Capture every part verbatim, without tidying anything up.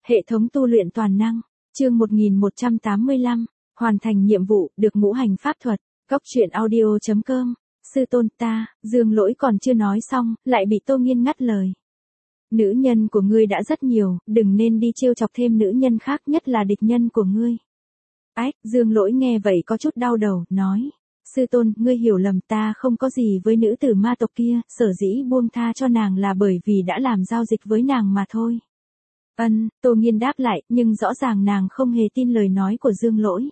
Hệ thống tu luyện toàn năng, chương một nghìn một trăm tám mươi lăm, hoàn thành nhiệm vụ, được ngũ hành pháp thuật, góc truyện audio chấm com, sư tôn ta, Dương Lỗi còn chưa nói xong, lại bị Tô Nghiên ngắt lời. Nữ nhân của ngươi đã rất nhiều, đừng nên đi trêu chọc thêm nữ nhân khác, nhất là địch nhân của ngươi. Ách, Dương Lỗi nghe vậy có chút đau đầu, nói. Sư tôn, ngươi hiểu lầm, ta không có gì với nữ tử ma tộc kia, sở dĩ buông tha cho nàng là bởi vì đã làm giao dịch với nàng mà thôi. Ân, Tô Nghiên đáp lại, nhưng rõ ràng nàng không hề tin lời nói của Dương Lỗi.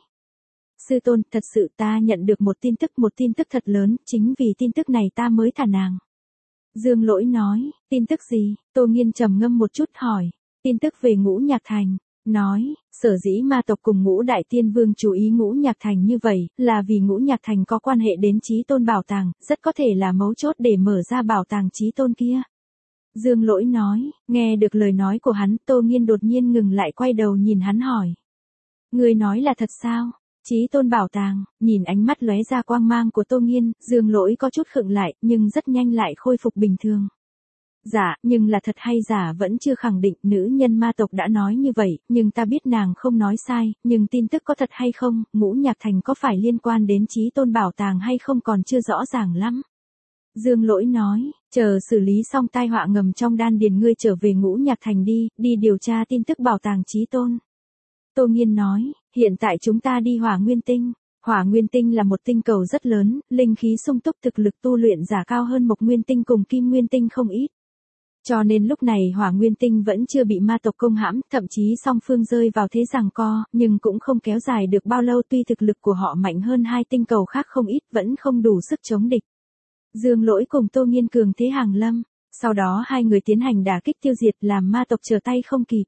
Sư tôn, thật sự ta nhận được một tin tức, một tin tức thật lớn, chính vì tin tức này ta mới thả nàng. Dương Lỗi nói, tin tức gì? Tô Nghiên trầm ngâm một chút hỏi, tin tức về Ngũ Nhạc Thành. Nói, sở dĩ ma tộc cùng Ngũ Đại Tiên Vương chú ý Ngũ Nhạc Thành như vậy, là vì Ngũ Nhạc Thành có quan hệ đến Chí Tôn bảo tàng, rất có thể là mấu chốt để mở ra bảo tàng Chí Tôn kia. Dương Lỗi nói, nghe được lời nói của hắn, Tô Nghiên đột nhiên ngừng lại, quay đầu nhìn hắn hỏi. Ngươi nói là thật sao? Chí Tôn bảo tàng, nhìn ánh mắt lóe ra quang mang của Tô Nghiên, Dương Lỗi có chút khựng lại, nhưng rất nhanh lại khôi phục bình thường. Dạ, nhưng là thật hay giả vẫn chưa khẳng định, nữ nhân ma tộc đã nói như vậy, nhưng ta biết nàng không nói sai, nhưng tin tức có thật hay không, Ngũ Nhạc Thành có phải liên quan đến Chí Tôn bảo tàng hay không còn chưa rõ ràng lắm. Dương Lỗi nói, chờ xử lý xong tai họa ngầm trong đan điền ngươi trở về Ngũ Nhạc Thành đi, đi điều tra tin tức bảo tàng Chí Tôn. Tô Nghiên nói, hiện tại chúng ta đi Hỏa Nguyên Tinh. Hỏa Nguyên Tinh là một tinh cầu rất lớn, linh khí sung túc, thực lực tu luyện giả cao hơn Mộc Nguyên Tinh cùng Kim Nguyên Tinh không ít. Cho nên lúc này Hỏa Nguyên Tinh vẫn chưa bị ma tộc công hãm, thậm chí song phương rơi vào thế giằng co, nhưng cũng không kéo dài được bao lâu, tuy thực lực của họ mạnh hơn hai tinh cầu khác không ít, vẫn không đủ sức chống địch. Dương Lỗi cùng Tô Nghiên cường thế hàng lâm, sau đó hai người tiến hành đả kích tiêu diệt, làm ma tộc trở tay không kịp.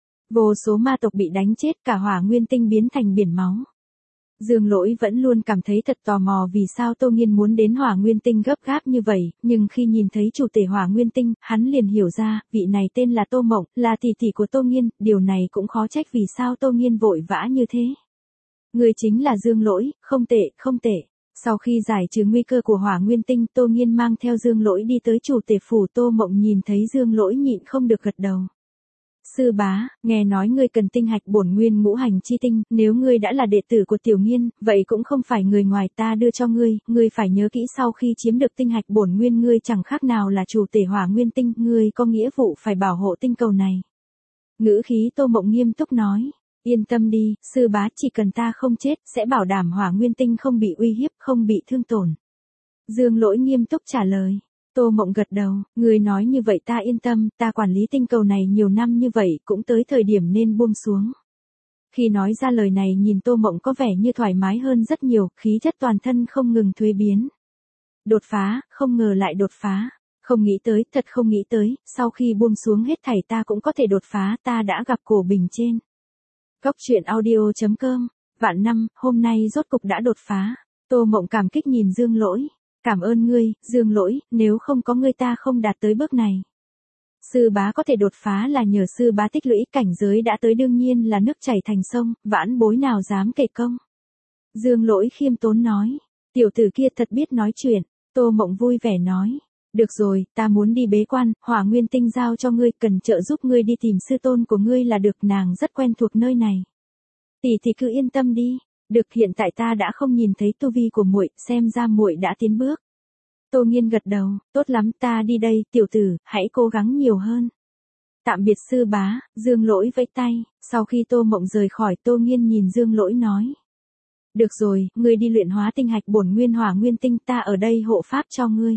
Vô số ma tộc bị đánh chết, cả Hỏa Nguyên Tinh biến thành biển máu. Dương Lỗi vẫn luôn cảm thấy thật tò mò vì sao Tô Nghiên muốn đến Hỏa Nguyên Tinh gấp gáp như vậy, nhưng khi nhìn thấy chủ tể Hỏa Nguyên Tinh, hắn liền hiểu ra, vị này tên là Tô Mộng, là tỷ tỷ của Tô Nghiên, điều này cũng khó trách vì sao Tô Nghiên vội vã như thế. Người chính là Dương Lỗi, không tệ, không tệ. Sau khi giải trừ nguy cơ của Hỏa Nguyên Tinh, Tô Nghiên mang theo Dương Lỗi đi tới chủ tể phủ. Tô Mộng nhìn thấy Dương Lỗi nhịn không được gật đầu. Sư bá, nghe nói ngươi cần tinh hạch bổn nguyên ngũ hành chi tinh, nếu ngươi đã là đệ tử của Tiểu Nghiên, vậy cũng không phải người ngoài ta đưa cho ngươi, ngươi phải nhớ kỹ, sau khi chiếm được tinh hạch bổn nguyên ngươi chẳng khác nào là chủ tể Hỏa Nguyên Tinh, ngươi có nghĩa vụ phải bảo hộ tinh cầu này. Ngữ khí Tô Mộng nghiêm túc nói, yên tâm đi, sư bá, chỉ cần ta không chết, sẽ bảo đảm Hỏa Nguyên Tinh không bị uy hiếp, không bị thương tổn. Dương Lỗi nghiêm túc trả lời. Tô Mộng gật đầu, người nói như vậy ta yên tâm, ta quản lý tinh cầu này nhiều năm như vậy, cũng tới thời điểm nên buông xuống. Khi nói ra lời này nhìn Tô Mộng có vẻ như thoải mái hơn rất nhiều, khí chất toàn thân không ngừng thuế biến. Đột phá, không ngờ lại đột phá, không nghĩ tới, thật không nghĩ tới, sau khi buông xuống hết thảy ta cũng có thể đột phá, ta đã gặp cổ bình trên. Góc truyện audio chấm com, vạn năm, hôm nay rốt cục đã đột phá, Tô Mộng cảm kích nhìn Dương Lỗi. Cảm ơn ngươi, Dương Lỗi, nếu không có ngươi ta không đạt tới bước này. Sư bá có thể đột phá là nhờ sư bá tích lũy, cảnh giới đã tới đương nhiên là nước chảy thành sông, vãn bối nào dám kể công. Dương Lỗi khiêm tốn nói, tiểu tử kia thật biết nói chuyện. Tô Mộng vui vẻ nói, được rồi, ta muốn đi bế quan, Hỏa Nguyên Tinh giao cho ngươi, cần trợ giúp ngươi đi tìm sư tôn của ngươi là được, nàng rất quen thuộc nơi này. Tỷ thì cứ yên tâm đi. Được, hiện tại ta đã không nhìn thấy tu vi của muội, xem ra muội đã tiến bước. Tô Nghiên gật đầu, tốt lắm, ta đi đây, tiểu tử, hãy cố gắng nhiều hơn. Tạm biệt sư bá, Dương Lỗi vẫy tay, sau khi Tô Mộng rời khỏi, Tô Nghiên nhìn Dương Lỗi nói. Được rồi, ngươi đi luyện hóa tinh hạch bổn nguyên Hỏa Nguyên Tinh, ta ở đây hộ pháp cho ngươi.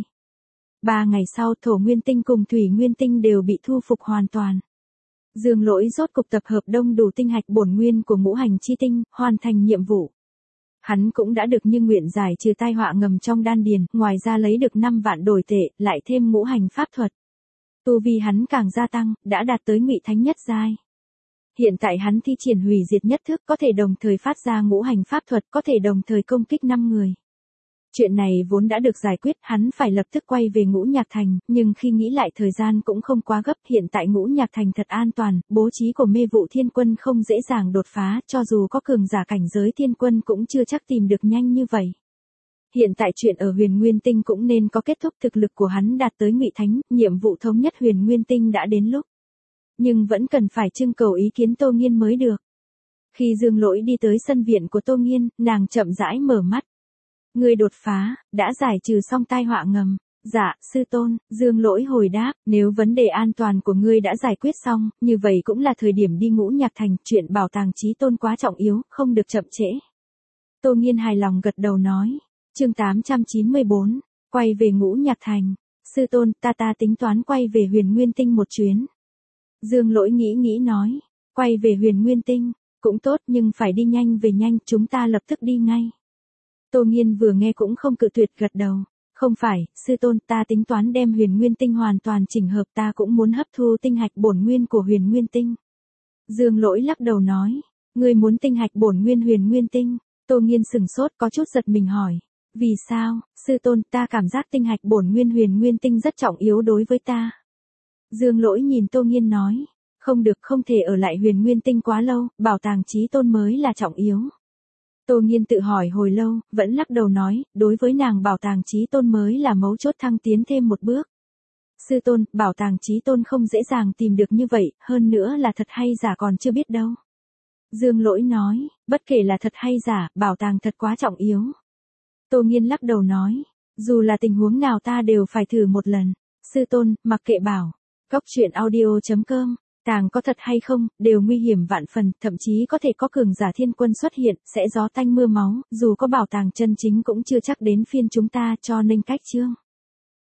Ba ngày sau, Thổ Nguyên Tinh cùng Thủy Nguyên Tinh đều bị thu phục hoàn toàn. Dương Lỗi rốt cục tập hợp đông đủ tinh hạch bổn nguyên của ngũ hành chi tinh, hoàn thành nhiệm vụ. Hắn cũng đã được như nguyện giải trừ tai họa ngầm trong đan điền, ngoài ra lấy được năm vạn đổi tệ, lại thêm ngũ hành pháp thuật. Tu vi hắn càng gia tăng, đã đạt tới Ngụy Thánh nhất giai. Hiện tại hắn thi triển hủy diệt nhất thức, có thể đồng thời phát ra ngũ hành pháp thuật, có thể đồng thời công kích năm người. Chuyện này vốn đã được giải quyết, hắn phải lập tức quay về Ngũ Nhạc Thành, nhưng khi nghĩ lại thời gian cũng không quá gấp, hiện tại Ngũ Nhạc Thành thật an toàn, bố trí của Mê Vụ Thiên Quân không dễ dàng đột phá, cho dù có cường giả cảnh giới Thiên Quân cũng chưa chắc tìm được nhanh như vậy. Hiện tại chuyện ở Huyền Nguyên Tinh cũng nên có kết thúc, thực lực của hắn đạt tới Ngụy Thánh, nhiệm vụ thống nhất Huyền Nguyên Tinh đã đến lúc. nhưng vẫn cần phải trưng cầu ý kiến Tô Nghiên mới được. Khi Dương Lỗi đi tới sân viện của Tô Nghiên, nàng chậm rãi mở mắt. Ngươi đột phá, đã giải trừ xong tai họa ngầm. Dạ, sư tôn, Dương Lỗi hồi đáp, nếu vấn đề an toàn của ngươi đã giải quyết xong, như vậy cũng là thời điểm đi Ngũ Nhạc Thành, chuyện bảo tàng chí tôn quá trọng yếu, không được chậm trễ. Tô Nghiên hài lòng gật đầu nói. Chương tám trăm chín mươi bốn, quay về Ngũ Nhạc Thành. Sư tôn, ta ta tính toán quay về Huyền Nguyên Tinh một chuyến. Dương Lỗi nghĩ nghĩ nói, quay về Huyền Nguyên Tinh, cũng tốt nhưng phải đi nhanh về nhanh, chúng ta lập tức đi ngay. Tô Nghiên vừa nghe cũng không cự tuyệt gật đầu. Không phải, sư tôn, ta tính toán đem Huyền Nguyên Tinh hoàn toàn chỉnh hợp, ta cũng muốn hấp thu tinh hạch bổn nguyên của Huyền Nguyên Tinh. Dương Lỗi lắc đầu nói, ngươi muốn tinh hạch bổn nguyên Huyền Nguyên Tinh? Tô Nghiên sừng sốt có chút giật mình hỏi, vì sao, sư tôn, ta cảm giác tinh hạch bổn nguyên Huyền Nguyên Tinh rất trọng yếu đối với ta. Dương Lỗi nhìn Tô Nghiên nói, không được, không thể ở lại Huyền Nguyên Tinh quá lâu, bảo tàng chí tôn mới là trọng yếu. Tô Nghiên tự hỏi hồi lâu, vẫn lắc đầu nói, đối với nàng bảo tàng chí tôn mới là mấu chốt thăng tiến thêm một bước. Sư tôn, bảo tàng chí tôn không dễ dàng tìm được như vậy, hơn nữa là thật hay giả còn chưa biết đâu. Dương Lỗi nói, bất kể là thật hay giả, bảo tàng thật quá trọng yếu. Tô Nghiên lắc đầu nói, dù là tình huống nào ta đều phải thử một lần. Sư tôn, mặc kệ bảo, cóc truyện audio chấm com. Tàng có thật hay không, đều nguy hiểm vạn phần, thậm chí có thể có cường giả thiên quân xuất hiện, sẽ gió tanh mưa máu, dù có bảo tàng chân chính cũng chưa chắc đến phiên chúng ta, cho nên cách chương.